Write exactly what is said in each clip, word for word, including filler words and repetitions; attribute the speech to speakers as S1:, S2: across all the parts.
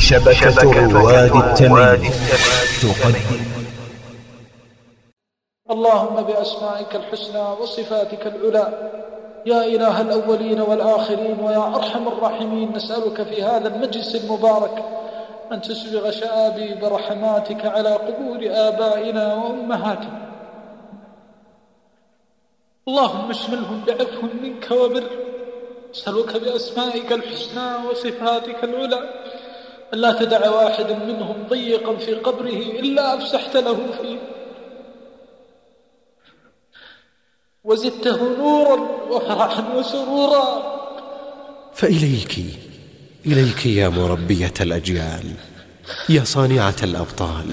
S1: شبكة رواد التمييز تقدم.
S2: اللهم بأسمائك الحسنى وصفاتك العلى يا إله الأولين والآخرين ويا أرحم الراحمين، نسألك في هذا المجلس المبارك أن تسبغ شآبي برحماتك على قبور آبائنا وأمهاتنا. اللهم اشملهم بعفو منك وبر. نسألك بأسمائك الحسنى وصفاتك العلى ألا تدع واحدا منهم ضيقا في قبره إلا أفسحت له فيه وزدته نورا وفرحا وسرورا.
S3: فإليك إليك يا مربية الأجيال، يا صانعة الأبطال،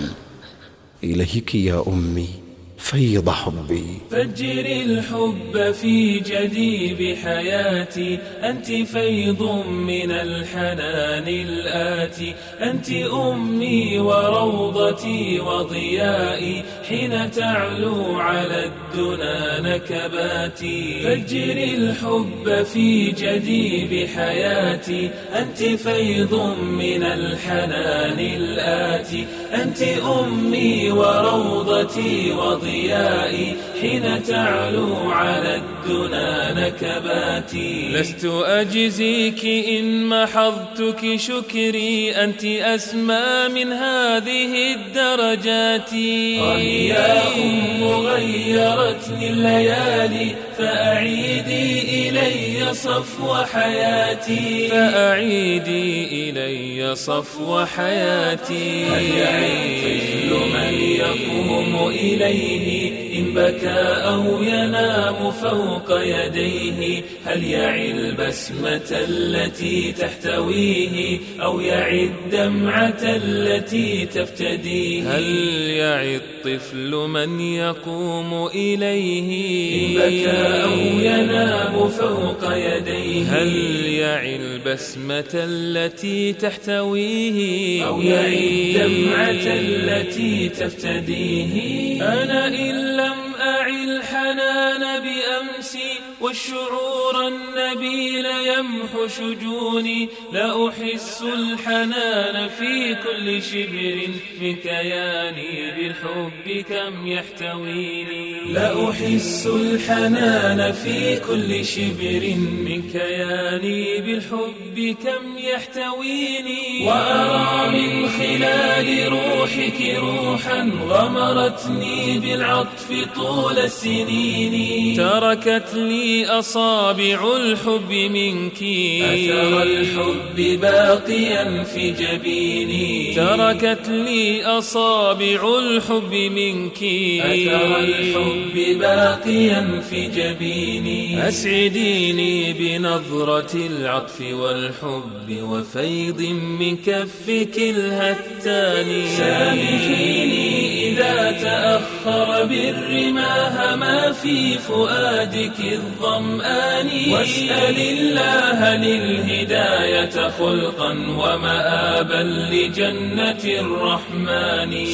S3: إليك يا أمي فيض حبي.
S4: فجر الحب في جديب حياتي، أنت فيض من الحنان الآتي، أنت أمي وروضتي وضيائي، حين تعلو على الدنا نكباتي. فجر الحب في جديب حياتي، أنت فيض من الحنان الآتي، أنت أمي وروضتي وضيائي، حين تعلو على الدنا نكباتي. لست أجزيك إن محضتك شكري، أنت أسمى من هذه الدرجات. يا أم غيرتني الليالي، فأعيدي إلي صفو حياتي، فأعيدي إلي صفو حياتي. هل يعي الطفل من يقوم إليه إن بكى أو ينام فوق يديه؟ هل يعي البسمة التي تحتويه أو يعي الدمعة التي تفتديه؟ هل يعي الطفل من يقوم إليه إن بكى أو ينام فوق يديه؟ هل يعي البسمة التي تحتويه أو يعي الدمعة التي تفتديه؟ أنا إن لم أعي الحنان بأمسي والشعور النبيل يمحو شجوني، لأحس الحنان في كل شبر من كياني بالحب كم يحتويني. لأحس الحنان في كل شبر من كياني بالحب كم يحتويني. وأرى من خلال روحك روحا غمرتني بالعطف طول السنين، تركت لي أصابع الحب منك أثر الحب باقيا في جبيني، تركت لي أصابع الحب منك أثر الحب باقيا في جبيني. أسعديني بنظرة العطف والحب وفيض من كفك الهتان. سامحيني إذا تأخر بالرماه ما في فؤادك الظمآن، واسأل الله للهداية خلقا ومآبا لجنة الرحمن.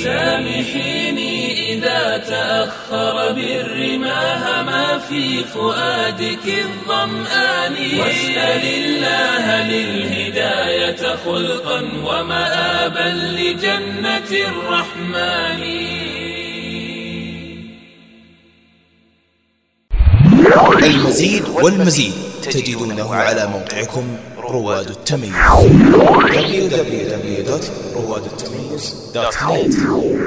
S4: سامحيني إذا تأخر بالرماه ما في فؤادك الظمآن، واسأل الله للهداية خلقا ومآبا لجنة الرحمن.
S1: المزيد والمزيد تجدونه على موقعكم رواد التمييز دبليو دبليو دبليو دوت رواد التمييز دوت نت.